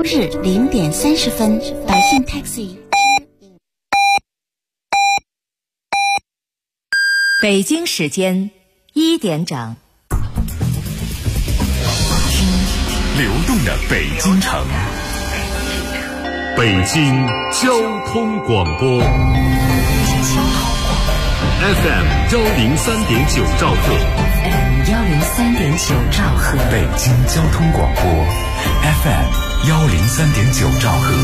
日0点30分，百姓 Taxi。 北京时间1点整。 流动的北京城，北京交通广播 FM 103.9兆赫 103.9兆赫， 北京交通广播 FM 103.9兆赫。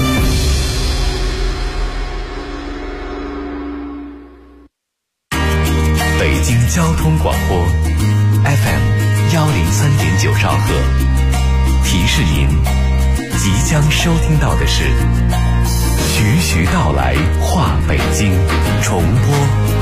北京交通广播 FM 103.9兆赫。提示您，即将收听到的是徐徐道来话北京重播。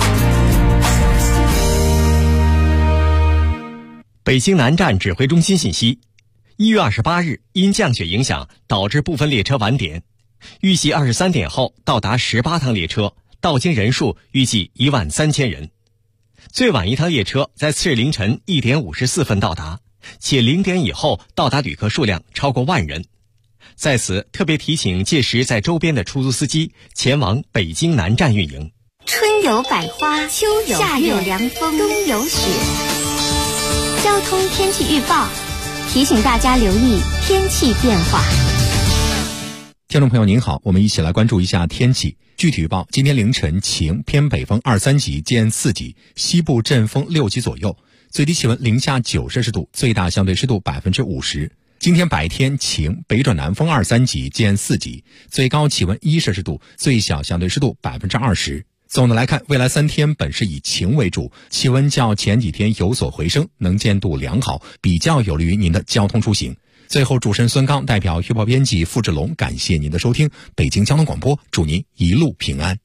北京南站指挥中心信息：1月28日因降雪影响，导致部分列车晚点，预计23点后到达18趟列车，到京人数预计13000人。最晚一趟列车在次日凌晨1点54分到达，且0点以后到达旅客数量超过10000人。在此特别提醒届时在周边的出租司机前往北京南站运营。 春有百花，秋有夏有凉风，冬有雪。交通天气预报提醒大家留意天气变化。 听众朋友您好，我们一起来关注一下天气。具体预报：今天凌晨晴，偏北风2、3级见4级，西部阵风6级左右，最低气温零下9摄氏度，最大相对湿度50%。今天白天晴，北转南风2、3级见4级，最高气温1摄氏度，最小相对湿度20%。总的来看，未来3天本是以晴为主，气温较前几天有所回升，能见度良好，比较有利于您的交通出行。最后，主持人孙刚代表预报编辑付志龙，感谢您的收听。北京交通广播，祝您一路平安。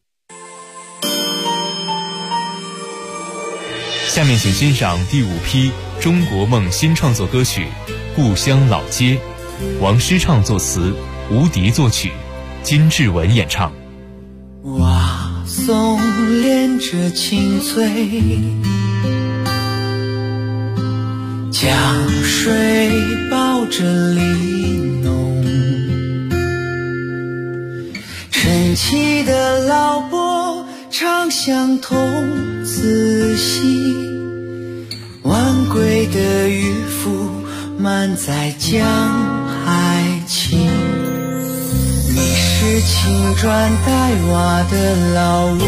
下面请欣赏第5批中国梦新创作歌曲《故乡老街》，王诗畅作词，吴迪作曲，金志文演唱。 瓦松连着青翠，江水抱着梨浓，晨起的老伯唱相童，仔细晚归的渔夫满载江海情。你是青砖黛瓦的老屋，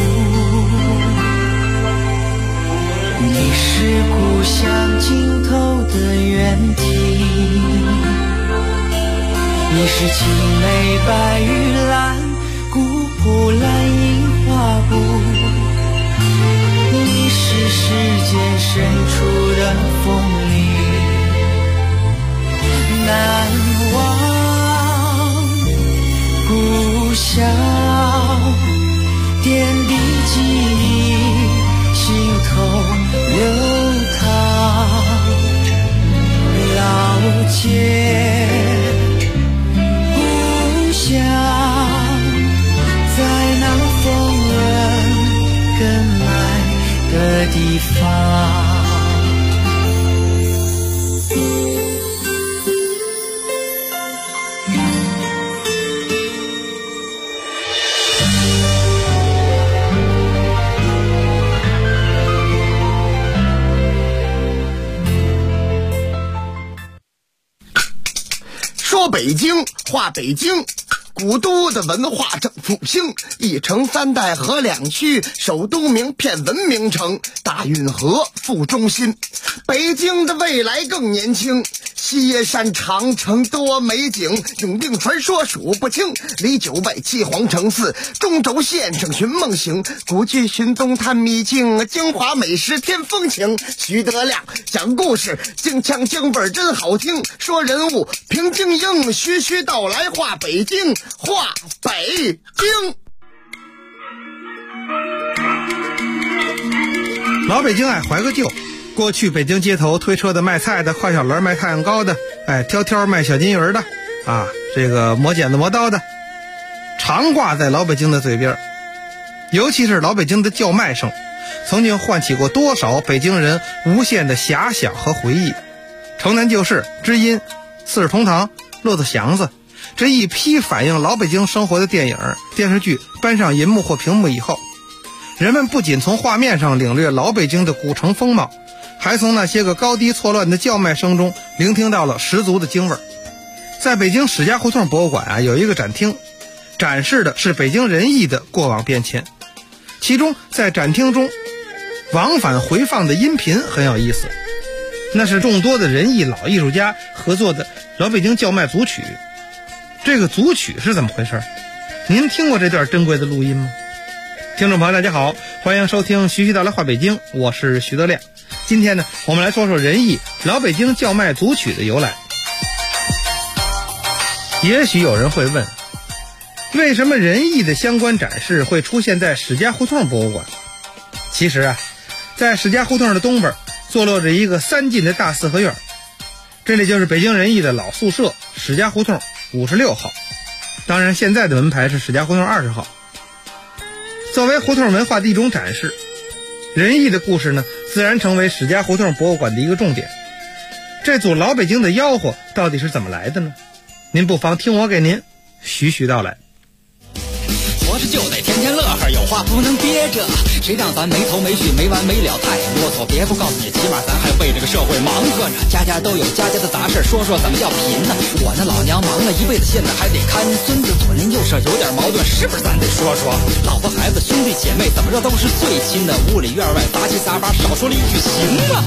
你是故乡尽头的原地，你是青梅白玉兰，古朴蓝印花布，你是世间深处的风里难忘故乡点滴记忆，心头流淌。老街故乡，在那风人跟来的地方。 说北京话北京，古都的文化正复兴，一城3代和2区，首都名片文明城，大运河副中心。北京的未来更年轻，西野山长城多美景，永定传说数不清，离9外7皇城4，中轴线上寻梦行，古剧寻踪探秘境，京华美食添风情。徐德亮讲故事，京腔京味真好听，说人物评京英，徐徐道来话北京，话北京。 老北京爱怀个旧，过去北京街头推车的、卖菜的、挎小篮卖太阳糕的，挑挑卖小金鱼的啊，这个磨剪子磨刀的，常挂在老北京的嘴边。尤其是老北京的叫卖声，曾经唤起过多少北京人无限的遐想和回忆。城南旧事、知音、四世同堂、骆驼祥子， 这一批反映老北京生活的电影、电视剧搬上银幕或屏幕以后，人们不仅从画面上领略老北京的古城风貌，还从那些个高低错乱的叫卖声中聆听到了十足的京味儿。在北京史家胡同博物馆有一个展厅，展示的是北京人艺的过往变迁。其中在展厅中往返回放的音频很有意思，那是众多的人艺老艺术家合作的老北京叫卖组曲。这个组曲是怎么回事？您听过这段珍贵的录音吗？听众朋友大家好，欢迎收听徐徐道来话北京，我是徐德亮。今天呢，我们来说说人艺老北京叫卖组曲的由来。也许有人会问，为什么人艺的相关展示会出现在史家胡同博物馆？其实啊，在史家胡同的东边坐落着一个3进的大四合院，这里就是北京人艺的老宿舍史家胡同56号。当然现在的门牌是史家胡同20号。作为胡同文化的一种展示，人艺的故事呢，自然成为史家胡同博物馆的一个重点。这组老北京的吆喝到底是怎么来的呢？您不妨听我给您徐徐道来。 活着就得天天乐呵，有话不能憋着，谁让咱没头没绪没完没了太啰嗦。别不告诉你，起码咱还为这个社会忙活着，家家都有家家的杂事，说说怎么叫贫呢？我那老娘忙了一辈子，现在还得看孙子，左邻右舍有点矛盾，是不是咱得说说？老婆孩子兄弟姐妹怎么着都是最亲的，屋里院外杂七杂八，少说了一句行啊。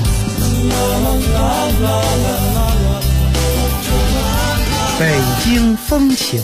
北京风情。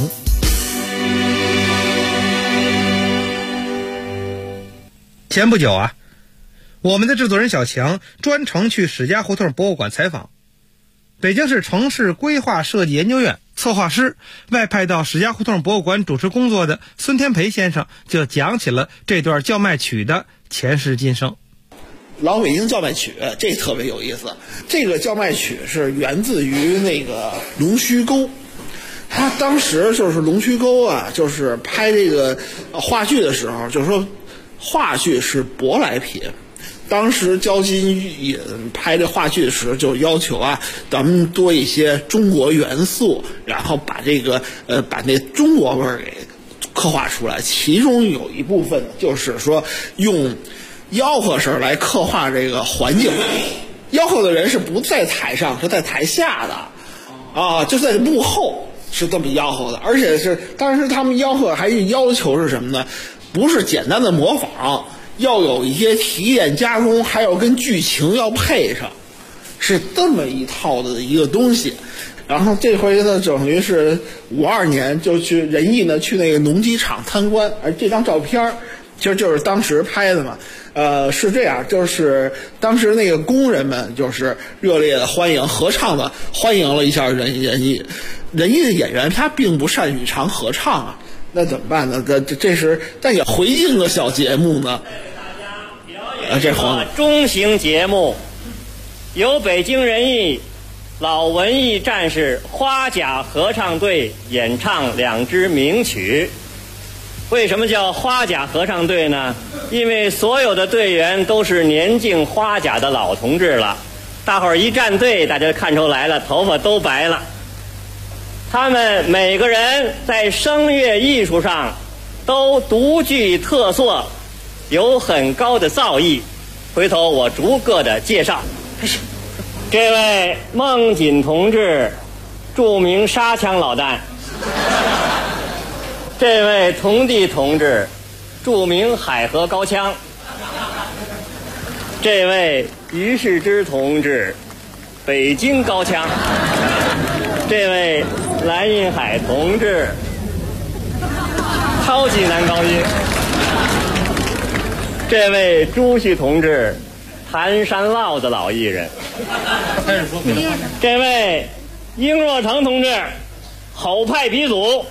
前不久啊，我们的制作人小强专程去史家胡同博物馆采访。北京市城市规划设计研究院策划师外派到史家胡同博物馆主持工作的孙天培先生就讲起了这段叫卖曲的前世今生。 老北京叫卖曲这特别有意思，这个叫卖曲是源自于那个龙须沟。他当时就是龙须沟啊，就是拍这个话剧的时候，就是说话剧是舶来品。当时焦金引拍这话剧的时候，就要求啊，咱们多一些中国元素，然后把这个把那中国味儿给刻画出来。其中有一部分就是说用吆喝声来刻画这个环境。吆喝的人是不在台上，是在台下的啊，就在幕后。是这么吆喝的，而且是当时他们吆喝还要求是什么呢？不是简单的模仿，要有一些提炼加工，还要跟剧情要配上，是这么一套的一个东西。然后这回呢，等于是52年就去人艺呢去那个农机厂参观，而这张照片其实就是当时拍的嘛。是这样，就是当时那个工人们就是热烈的欢迎，合唱的欢迎了一下人艺。人艺的演员他并不擅于唱合唱啊，那怎么办呢？这是但也回应的小节目呢。这中型节目由北京人艺老文艺战士花甲合唱队演唱2支名曲。为什么叫花甲合唱队呢？因为所有的队员都是年近花甲的老同志了，大伙儿一站队，大家看出来了，头发都白了。他们每个人在声乐艺术上都独具特色，有很高的造诣。回头我逐个的介绍。这位孟锦同志，著名沙枪老旦。这位童弟同志，著名海河高腔。这位于世之同志，北京高腔。这位蓝荫海同志，超级男高音。这位朱旭同志，谭山烙的老艺人。这位殷若腾同志，吼派鼻祖。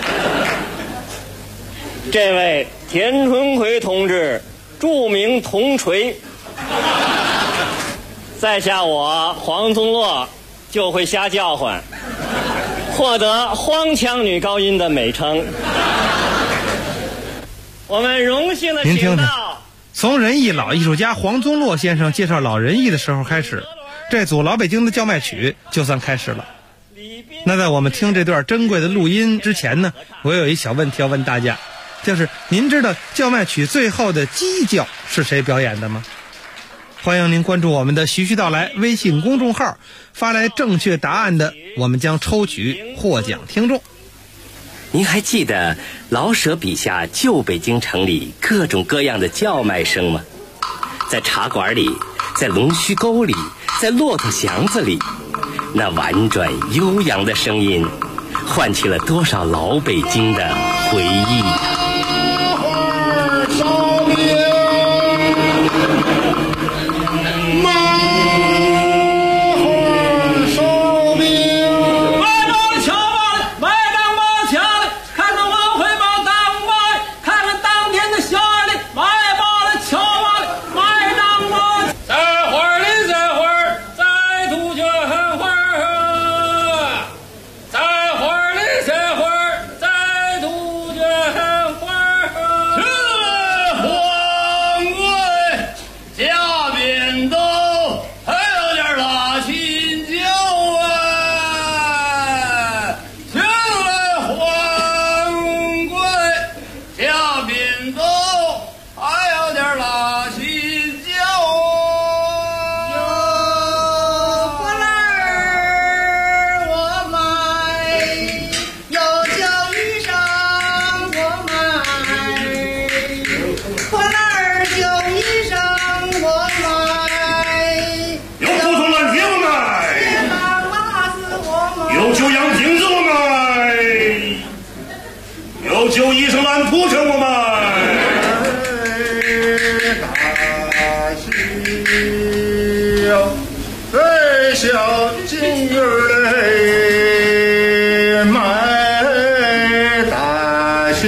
这位田春奎同志，著名铜锤。在下我黄宗洛就会瞎叫唤，获得荒腔女高音的美称。我们荣幸的请到从人艺老艺术家黄宗洛先生介绍老人艺的时候开始，这组老北京的叫卖曲就算开始了。 李斌那在我们听这段珍贵的录音之前呢，我有一小问题要问大家，就是您知道叫卖曲最后的鸡叫是谁表演的吗？欢迎您关注我们的徐徐道来微信公众号，发来正确答案的，我们将抽取获奖听众。 您还记得老舍笔下旧北京城里各种各样的叫卖声吗？在茶馆里，在龙须沟里，在骆驼祥子里，那婉转悠扬的声音唤起了多少老北京的回忆啊！ 旧衣裳蓝铺成我们大小金鱼嘞，买大小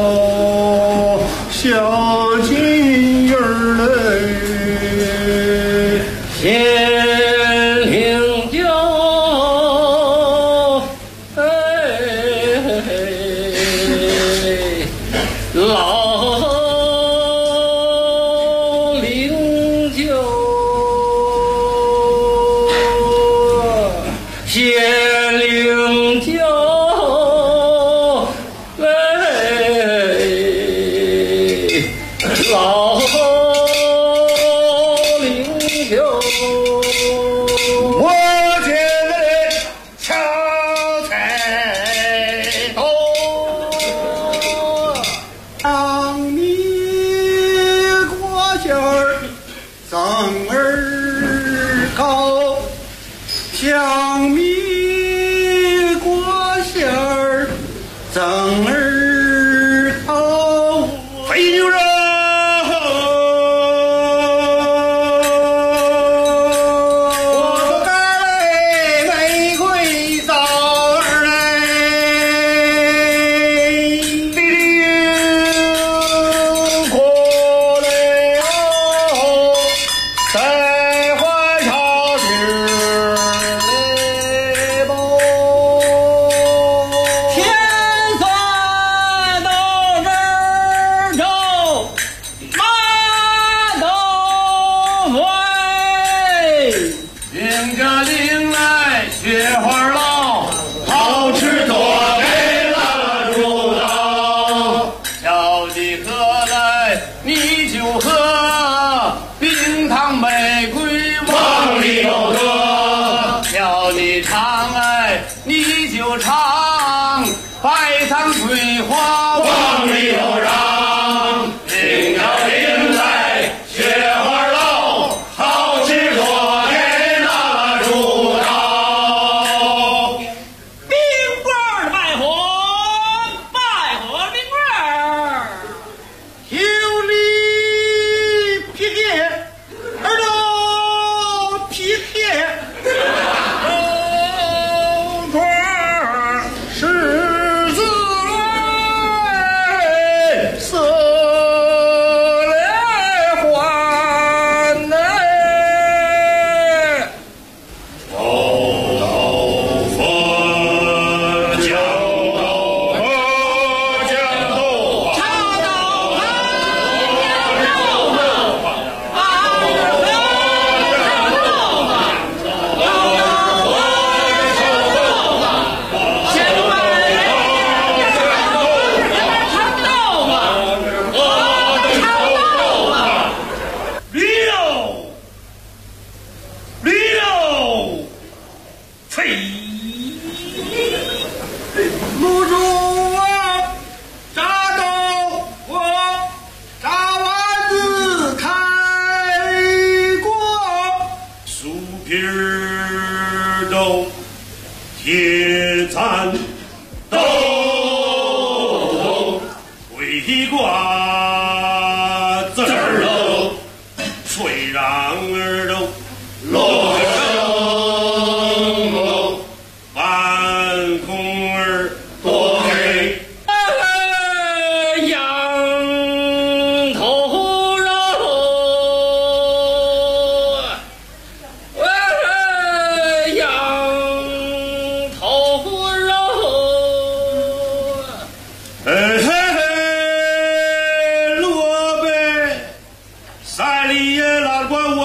金鱼嘞， 县令酒，老领酒，县令酒，老领酒， 我觉得敲菜头。 当你过线儿增儿高，香米过线儿增儿高， 肥牛肉。 白糖桂花往里头让，领着领来雪花楼，好吃多给那个主刀。 冰棍儿的卖火，卖火的冰棍儿， 有理皮鞋，耳朵皮鞋。 的瓜子儿喽，吹让儿喽，锣声喽，碗空儿多黑。羊头肉，羊头肉，萝卜山里也拉过我，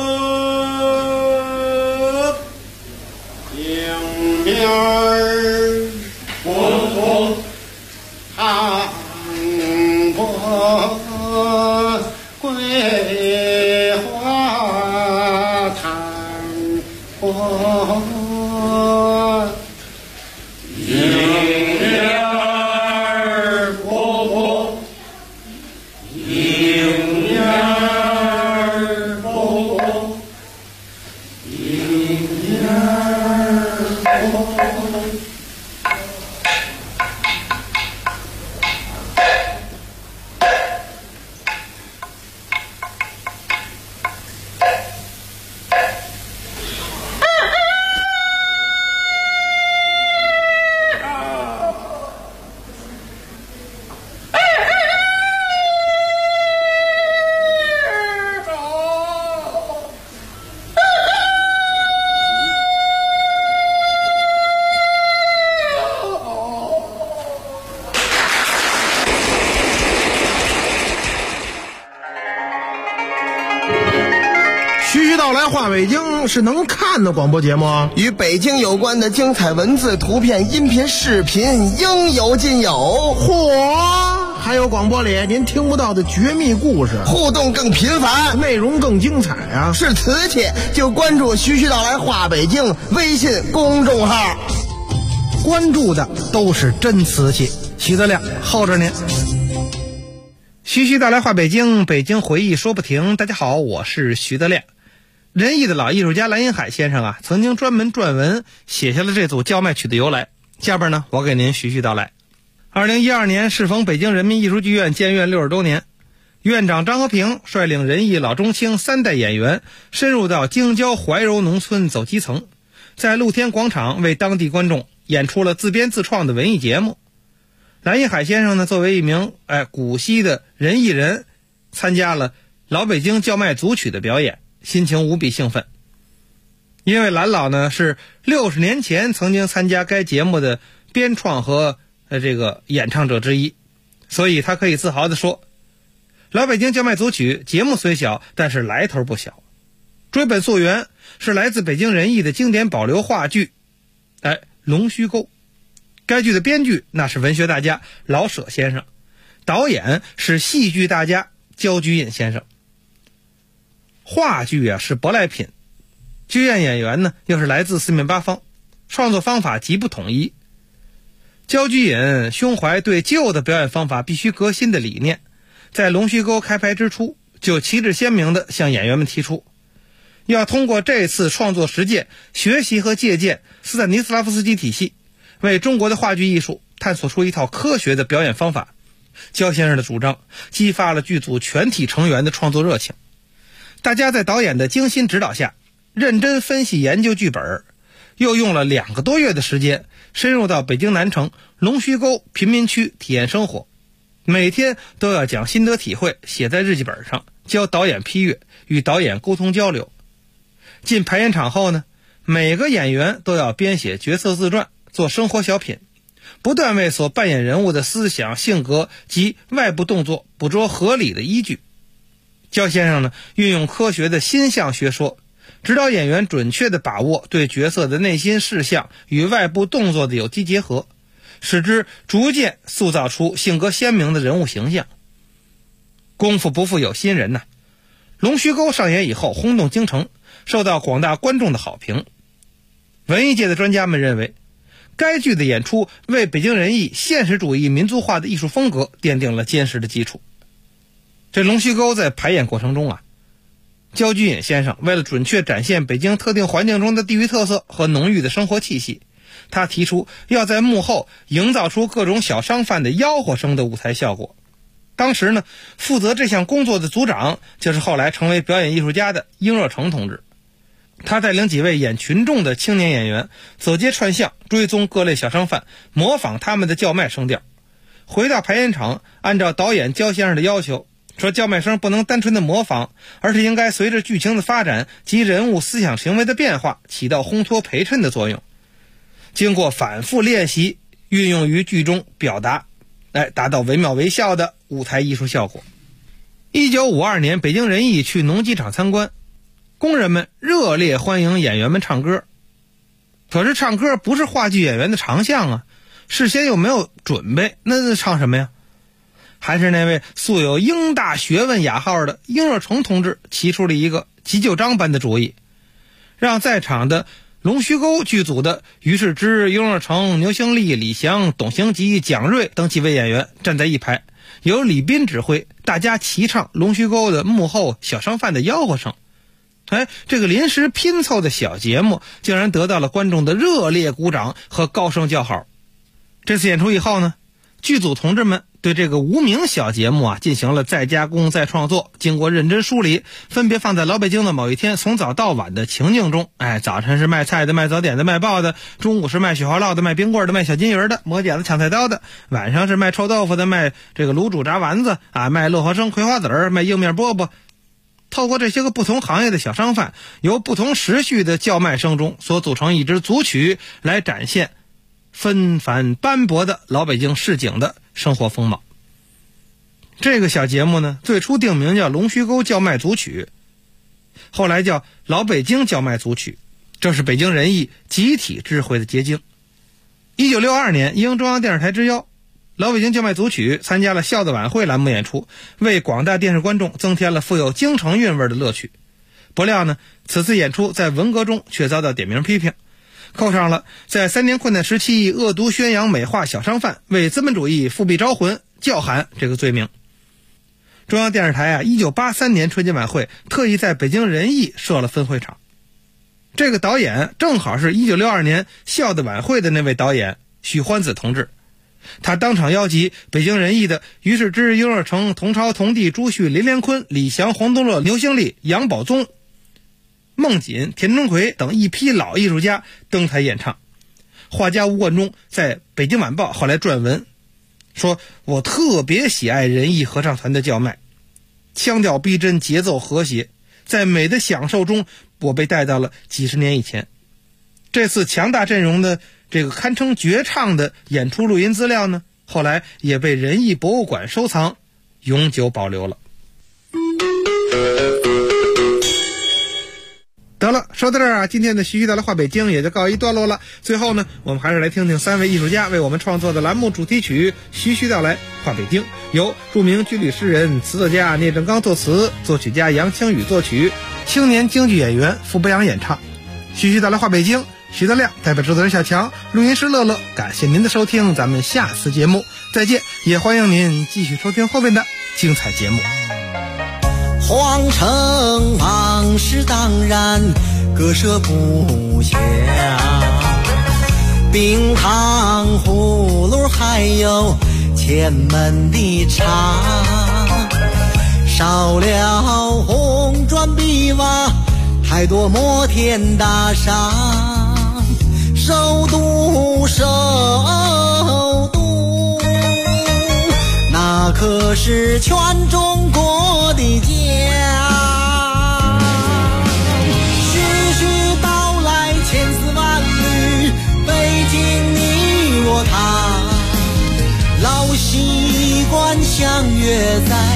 两面儿我汤婆桂花汤婆。 话北京是能看的广播节目， 与北京有关的精彩文字、图片、音频、视频应有尽有。 嚯！还有广播里您听不到的绝密故事， 互动更频繁， 内容更精彩啊！ 是瓷器就关注徐徐道来话北京微信公众号， 关注的都是真瓷器。徐德亮候着您。徐徐道来话北京，北京回忆说不停。大家好，我是徐德亮。仁义的老艺术家蓝荫海先生啊，曾经专门撰文写下了这组叫卖曲的由来。下边呢，我给您徐徐道来。2012年适逢北京人民艺术剧院建院60周年，院长张和平率领仁义老中青3代演员深入到京郊怀柔农村走基层，在露天广场为当地观众演出了自编自创的文艺节目。蓝荫海先生呢，作为一名古稀的仁义人，参加了老北京叫卖组曲的表演，心情无比兴奋。因为蓝老呢是60年前曾经参加该节目的编创和这个演唱者之一，所以他可以自豪地说，老北京叫卖组曲节目虽小，但是来头不小。追本溯源，是来自北京仁义的经典保留话剧龙须沟。该剧的编剧那是文学大家老舍先生，导演是戏剧大家焦居隐先生。话剧啊是舶来品，剧院演员呢又是来自四面八方，创作方法极不统一。焦居隐胸怀对旧的表演方法必须革新的理念，在龙须沟开拍之初就旗帜鲜明地向演员们提出，要通过这次创作实践学习和借鉴斯坦尼斯拉夫斯基体系，为中国的话剧艺术探索出一套科学的表演方法。焦先生的主张激发了剧组全体成员的创作热情，大家在导演的精心指导下认真分析研究剧本，又用了2个多月的时间深入到北京南城龙须沟贫民区体验生活，每天都要将心得体会写在日记本上，教导演批阅，与导演沟通交流。进排演场后呢，每个演员都要编写角色自传，做生活小品，不断为所扮演人物的思想、性格及外部动作捕捉合理的依据。焦先生呢，运用科学的心象学说，指导演员准确地把握对角色的内心事项与外部动作的有机结合，使之逐渐塑造出性格鲜明的人物形象。功夫不负有心人呐，龙须沟上演以后轰动京城，受到广大观众的好评。文艺界的专家们认为，该剧的演出为北京人艺现实主义民族化的艺术风格奠定了坚实的基础。这龙须沟在排演过程中啊，焦居隐先生为了准确展现北京特定环境中的地域特色和浓郁的生活气息，他提出要在幕后营造出各种小商贩的吆喝声的舞台效果， 当时呢，负责这项工作的组长就是后来成为表演艺术家的殷若成同志。他带领几位演群众的青年演员走街串巷，追踪各类小商贩，模仿他们的叫卖声调。回到排演场，按照导演焦先生的要求，说叫卖声不能单纯的模仿，而是应该随着剧情的发展及人物思想行为的变化，起到烘托陪衬的作用。经过反复练习，运用于剧中表达，达到惟妙惟肖的舞台艺术效果。1952年，北京人艺去农机厂参观，工人们热烈欢迎演员们唱歌。可是唱歌不是话剧演员的长项啊，事先又没有准备，那唱什么呀？还是那位素有英大学问雅号的殷若成同志提出了一个急救章般的主意，让在场的龙须沟剧组的于世之、殷若成、牛兴利、李翔、董行吉、蒋瑞等几位演员站在一排，由李斌指挥，大家齐唱龙须沟的幕后小商贩的吆喝声。这个临时拼凑的小节目竟然得到了观众的热烈鼓掌和高声叫好。这次演出以后呢，剧组同志们对这个无名小节目进行了再加工再创作，经过认真梳理，分别放在老北京的某一天从早到晚的情境中。早晨是卖菜的、卖早点的、卖报的，中午是卖雪花酪的、卖冰棍的、卖小金鱼的、磨剪子抢菜刀的，晚上是卖臭豆腐的、卖这个卤煮炸丸子卖乐花生、葵花籽儿、卖硬面饽饽。透过这些个不同行业的小商贩，由不同时序的叫卖声中所组成一支组曲，来展现纷繁斑驳的老北京市井的生活风貌。这个小节目呢，最初定名叫龙须沟叫卖组曲，后来叫老北京叫卖组曲，这是北京人艺集体智慧的结晶。1962年，应中央电视台之邀，老北京叫卖组曲参加了笑的晚会栏目演出，为广大电视观众增添了富有京城韵味的乐趣。不料呢，此次演出在文革中却遭到点名批评，扣上了在3年困难时期恶毒宣扬美化小商贩、为资本主义复辟招魂叫喊这个罪名。中央电视台1983年春节晚会特意在北京人艺设了分会场。这个导演正好是1962年笑的晚会的那位导演许欢子同志。他当场邀集北京人艺的于世之、殷若成、童超、童弟、朱旭、林连坤、李翔、黄东乐、牛兴利、杨宝宗、孟锦、田中奎等一批老艺术家登台演唱。画家吴冠中在北京晚报后来撰文说，我特别喜爱人艺合唱团的叫卖，腔调逼真，节奏和谐，在美的享受中，我被带到了几十年以前。这次强大阵容的这个堪称绝唱的演出录音资料呢，后来也被人艺博物馆收藏，永久保留了。得了，说到这儿今天的徐徐到来话北京也就告一段落了。最后呢，我们还是来听听3位艺术家为我们创作的栏目主题曲《徐徐到来话北京》，由著名军旅诗人、词作家聂正刚作词，作曲家杨清宇作曲，青年京剧演员傅北阳演唱。徐徐到来话北京，徐德亮代表制作人小强，录音师乐乐，感谢您的收听，咱们下次节目再见，也欢迎您继续收听后面的精彩节目。 皇城往事当然割舍不下，冰糖葫芦还有前门的茶，少了红砖碧瓦，太多摩天大厦，首都首都，那可是全中国的家。徐徐道来千丝万缕，北京你我他，老习惯相约在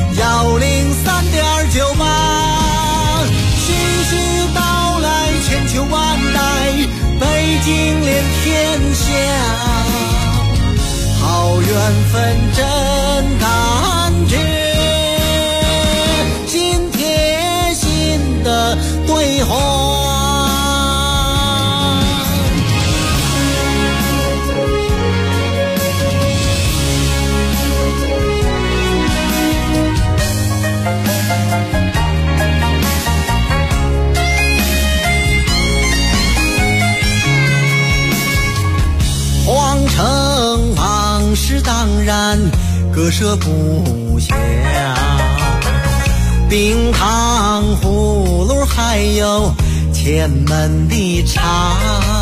103.98。徐徐道来千秋万代，北京连天下，好缘分真感觉，心贴心的对话。当然割舍不下，冰糖葫芦还有前门的茶，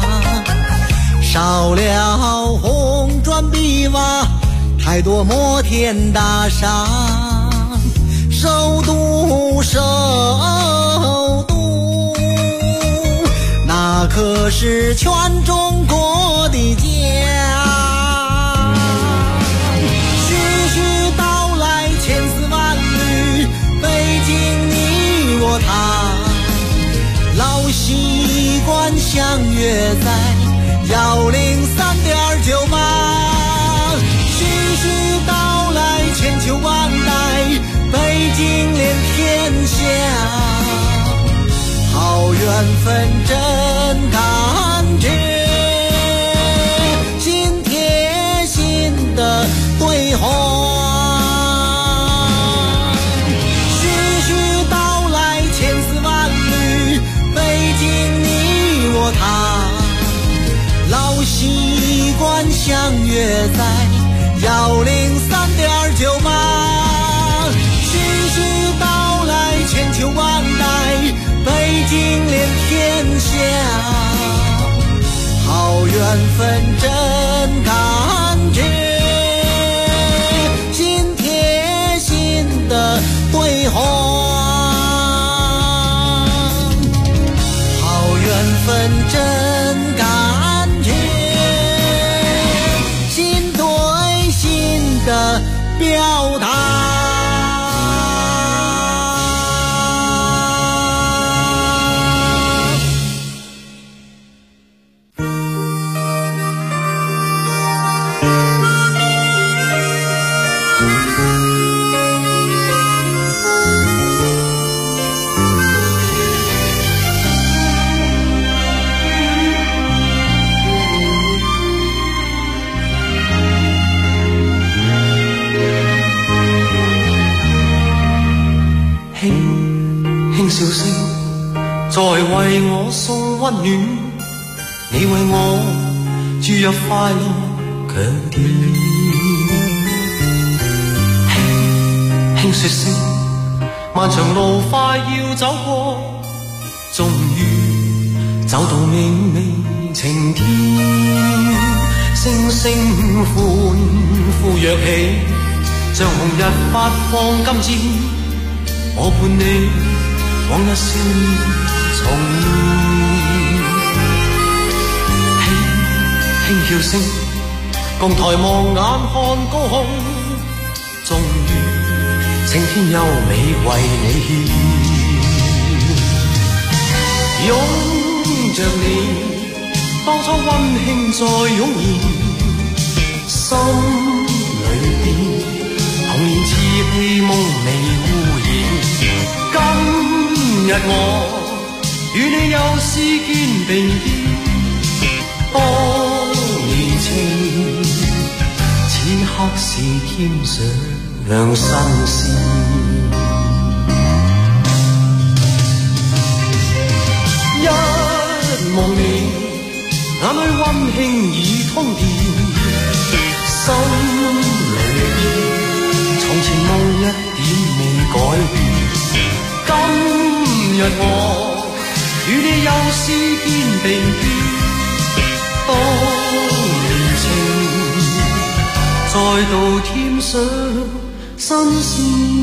少了红砖碧瓦，太多摩天大厦，首都首都，那可是全中国的家。徐徐道来千丝万缕，北京你我他，老习惯相约在103.98。徐徐道来千秋万代，北京连天下，好缘分真感觉，心贴心的对话。徐徐道来千丝万缕，北京你我他，老习惯相约在103.98。徐徐道来千秋万代，北京连天下，好缘分真感觉，心贴心的对话。好缘分真感觉，心对心的表达。 笑聲在為我送溫暖，你為我注入快樂強電。輕輕說聲，漫長路快要走過，終於走到明媚晴天。星星歡呼躍起，像紅日發放金箭，我伴你往日少年重現，輕輕叫聲，共抬望眼看高空，終於青天優美為你獻。擁着你，當初溫馨再湧現，心裏邊童年稚氣夢未污染。今日我與你又是肩並肩，當年情此刻是添上新鮮。一望你眼裏溫馨已通電，心裏邊從前夢一點未改變。今日我與你又是肩並肩，當年情再度添上新鮮。